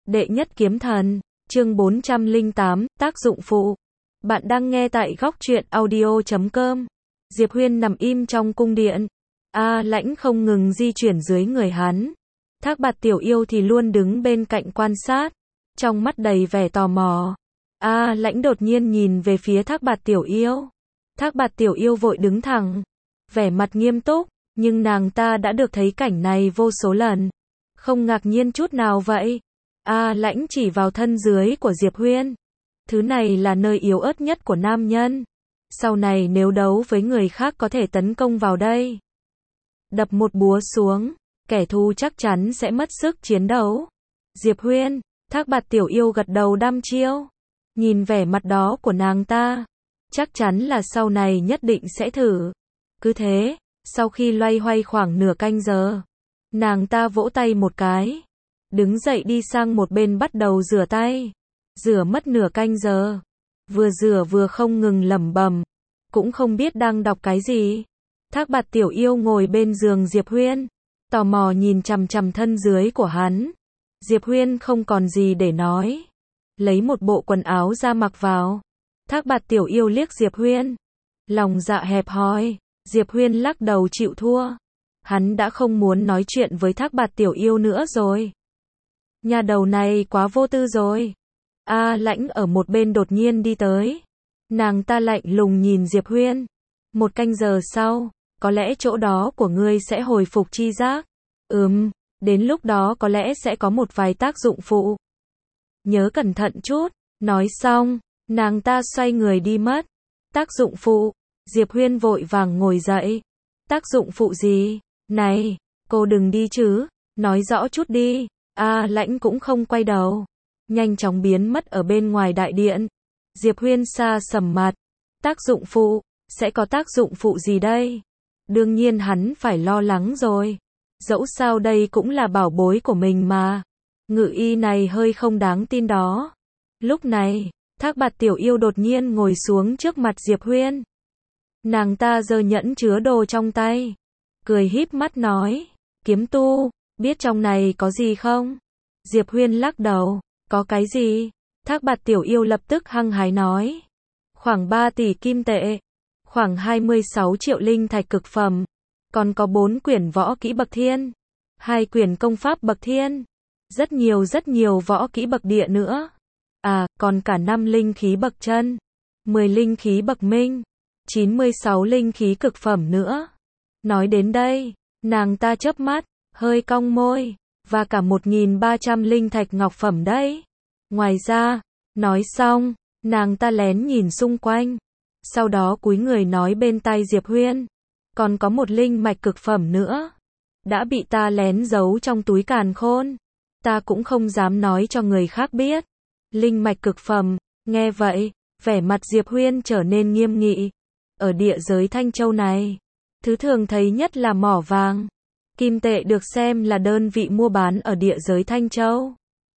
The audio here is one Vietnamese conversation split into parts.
Đệ nhất kiếm thần, chương 408, tác dụng phụ. Bạn đang nghe tại góc truyện audio.com. Diệp Huyên nằm im trong cung điện. A Lãnh không ngừng di chuyển dưới người hắn. Thác Bạt Tiểu Yêu thì luôn đứng bên cạnh quan sát, trong mắt đầy vẻ tò mò. A Lãnh đột nhiên nhìn về phía Thác Bạt Tiểu Yêu. Thác Bạt Tiểu Yêu vội đứng thẳng, vẻ mặt nghiêm túc, nhưng nàng ta đã được thấy cảnh này vô số lần, không ngạc nhiên chút nào vậy. A Lãnh chỉ vào thân dưới của Diệp Huyên. Thứ này là nơi yếu ớt nhất của nam nhân. Sau này nếu đấu với người khác có thể tấn công vào đây. Đập một búa xuống, kẻ thù chắc chắn sẽ mất sức chiến đấu. Diệp Huyên, Thác Bạt Tiểu Yêu gật đầu đăm chiêu. Nhìn vẻ mặt đó của nàng ta, chắc chắn là sau này nhất định sẽ thử. Cứ thế, sau khi loay hoay khoảng nửa canh giờ, nàng ta vỗ tay một cái, đứng dậy đi sang một bên bắt đầu rửa tay. Rửa mất nửa canh giờ, vừa rửa vừa không ngừng lẩm bẩm, cũng không biết đang đọc cái gì. Thác Bạt Tiểu Yêu ngồi bên giường Diệp Huyên, tò mò nhìn chằm chằm thân dưới của hắn. Diệp Huyên không còn gì để nói, lấy một bộ quần áo ra mặc vào. Thác Bạt Tiểu Yêu liếc Diệp Huyên, lòng dạ hẹp hòi. Diệp Huyên lắc đầu chịu thua. Hắn đã không muốn nói chuyện với Thác Bạt Tiểu Yêu nữa rồi. Nhà đầu này quá vô tư rồi. A Lãnh ở một bên đột nhiên đi tới. Nàng ta lạnh lùng nhìn Diệp Huyên. 1 canh giờ sau, có lẽ chỗ đó của ngươi sẽ hồi phục chi giác. Đến lúc đó có lẽ sẽ có một vài tác dụng phụ. Nhớ cẩn thận chút. Nói xong, nàng ta xoay người đi mất. Tác dụng phụ. Diệp Huyên vội vàng ngồi dậy. Tác dụng phụ gì? Này, cô đừng đi chứ. Nói rõ chút đi. A Lãnh cũng không quay đầu, nhanh chóng biến mất ở bên ngoài đại điện. Diệp Huyên xa sầm mặt. Tác dụng phụ? Sẽ có tác dụng phụ gì đây? Đương nhiên hắn phải lo lắng rồi. Dẫu sao đây cũng là bảo bối của mình mà. Ngự y này hơi không đáng tin đó. Lúc này, Thác Bạt Tiểu Yêu đột nhiên ngồi xuống trước mặt Diệp Huyên. Nàng ta giơ nhẫn chứa đồ trong tay, cười híp mắt nói, kiếm tu, biết trong này có gì không? Diệp Huyên lắc đầu, có cái gì? Thác Bạt Tiểu Yêu lập tức hăng hái nói, khoảng 3 tỷ kim tệ, khoảng 26 triệu linh thạch cực phẩm, còn có 4 quyển võ kỹ bậc thiên, 2 quyển công pháp bậc thiên, rất nhiều võ kỹ bậc địa nữa. À, còn cả 5 linh khí bậc chân, 10 linh khí bậc minh, 96 linh khí cực phẩm nữa. Nói đến đây, nàng ta chớp mắt, hơi cong môi, và cả 1.300 linh thạch ngọc phẩm đấy. Ngoài ra, nói xong, nàng ta lén nhìn xung quanh, sau đó cúi người nói bên tai Diệp Huyên, còn có một linh mạch cực phẩm nữa, đã bị ta lén giấu trong túi càn khôn, ta cũng không dám nói cho người khác biết. Linh mạch cực phẩm, nghe vậy, vẻ mặt Diệp Huyên trở nên nghiêm nghị. Ở địa giới Thanh Châu này, thứ thường thấy nhất là mỏ vàng. Kim tệ được xem là đơn vị mua bán ở địa giới Thanh Châu.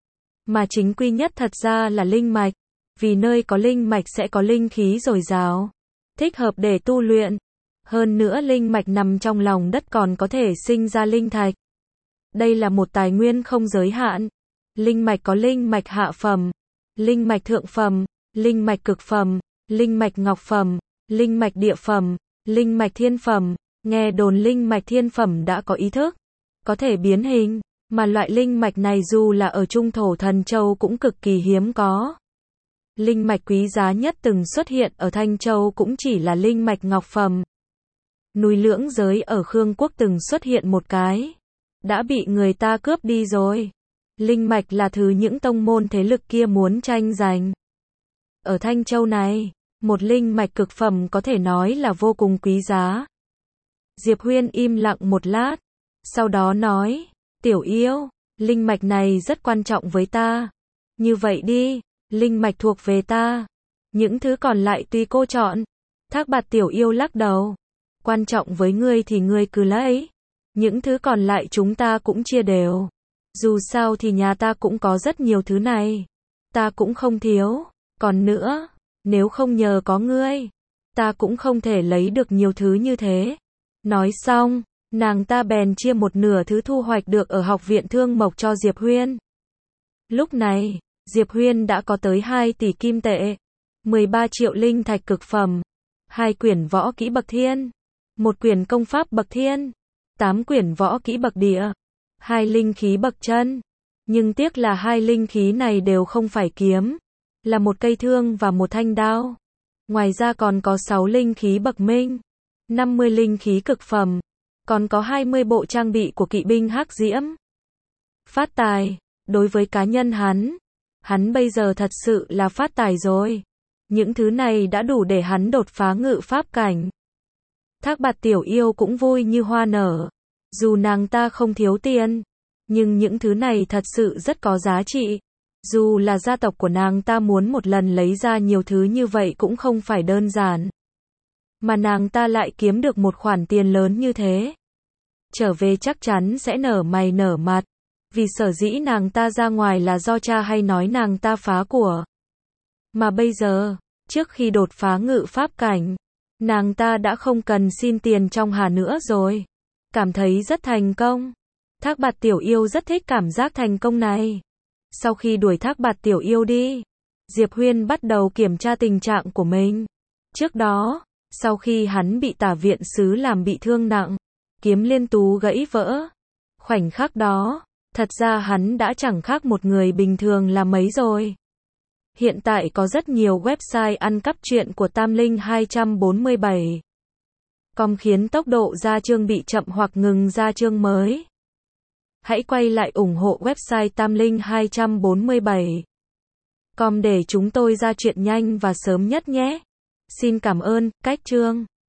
Mà chính quy nhất thật ra là linh mạch, vì nơi có linh mạch sẽ có linh khí dồi dào, thích hợp để tu luyện. Hơn nữa linh mạch nằm trong lòng đất còn có thể sinh ra linh thạch. Đây là một tài nguyên không giới hạn. Linh mạch có linh mạch hạ phẩm, linh mạch thượng phẩm, linh mạch cực phẩm, linh mạch ngọc phẩm, linh mạch địa phẩm, linh mạch thiên phẩm. Nghe đồn linh mạch thiên phẩm đã có ý thức, có thể biến hình, mà loại linh mạch này dù là ở Trung Thổ Thần Châu cũng cực kỳ hiếm có. Linh mạch quý giá nhất từng xuất hiện ở Thanh Châu cũng chỉ là linh mạch ngọc phẩm. Núi Lưỡng Giới ở Khương Quốc từng xuất hiện một cái, đã bị người ta cướp đi rồi. Linh mạch là thứ những tông môn thế lực kia muốn tranh giành. Ở Thanh Châu này, một linh mạch cực phẩm có thể nói là vô cùng quý giá. Diệp Huyên im lặng một lát, sau đó nói, Tiểu Yêu, linh mạch này rất quan trọng với ta. Như vậy đi, linh mạch thuộc về ta. Những thứ còn lại tùy cô chọn. Thác Bạt Tiểu Yêu lắc đầu, quan trọng với ngươi thì ngươi cứ lấy. Những thứ còn lại chúng ta cũng chia đều. Dù sao thì nhà ta cũng có rất nhiều thứ này. Ta cũng không thiếu. Còn nữa, nếu không nhờ có ngươi, ta cũng không thể lấy được nhiều thứ như thế. Nói xong, nàng ta bèn chia 1/2 thứ thu hoạch được ở học viện Thương Mộc cho Diệp Huyên. Lúc này, Diệp Huyên đã có tới 2 tỷ kim tệ, 13 triệu linh thạch cực phẩm, 2 quyển võ kỹ bậc thiên, 1 quyển công pháp bậc thiên, 8 quyển võ kỹ bậc địa, 2 linh khí bậc chân. Nhưng tiếc là 2 linh khí này đều không phải kiếm, là một cây thương và một thanh đao. Ngoài ra còn có 6 linh khí bậc minh, 50 linh khí cực phẩm, còn có 20 bộ trang bị của kỵ binh hắc diễm. Phát tài, đối với cá nhân hắn bây giờ thật sự là phát tài rồi. Những thứ này đã đủ để hắn đột phá ngự pháp cảnh. Thác Bạt Tiểu Yêu cũng vui như hoa nở. Dù nàng ta không thiếu tiền, nhưng những thứ này thật sự rất có giá trị. Dù là gia tộc của nàng ta muốn một lần lấy ra nhiều thứ như vậy cũng không phải đơn giản. Mà nàng ta lại kiếm được một khoản tiền lớn như thế. Trở về chắc chắn sẽ nở mày nở mặt. Vì sở dĩ nàng ta ra ngoài là do cha hay nói nàng ta phá của. Mà bây giờ, trước khi đột phá ngự pháp cảnh, nàng ta đã không cần xin tiền trong Hà nữa rồi. Cảm thấy rất thành công. Thác Bạt Tiểu Yêu rất thích cảm giác thành công này. Sau khi đuổi Thác Bạt Tiểu Yêu đi, Diệp Huyên bắt đầu kiểm tra tình trạng của mình. Trước đó, sau khi hắn bị Tả viện sứ làm bị thương nặng, kiếm liên tú gãy vỡ. Khoảnh khắc đó, thật ra hắn đã chẳng khác một người bình thường là mấy rồi. Hiện tại có rất nhiều website ăn cắp truyện của Tam Linh 247. Com khiến tốc độ ra chương bị chậm hoặc ngừng ra chương mới. Hãy quay lại ủng hộ website Tam Linh 247. Com để chúng tôi ra chuyện nhanh và sớm nhất nhé. Xin cảm ơn, cách chương.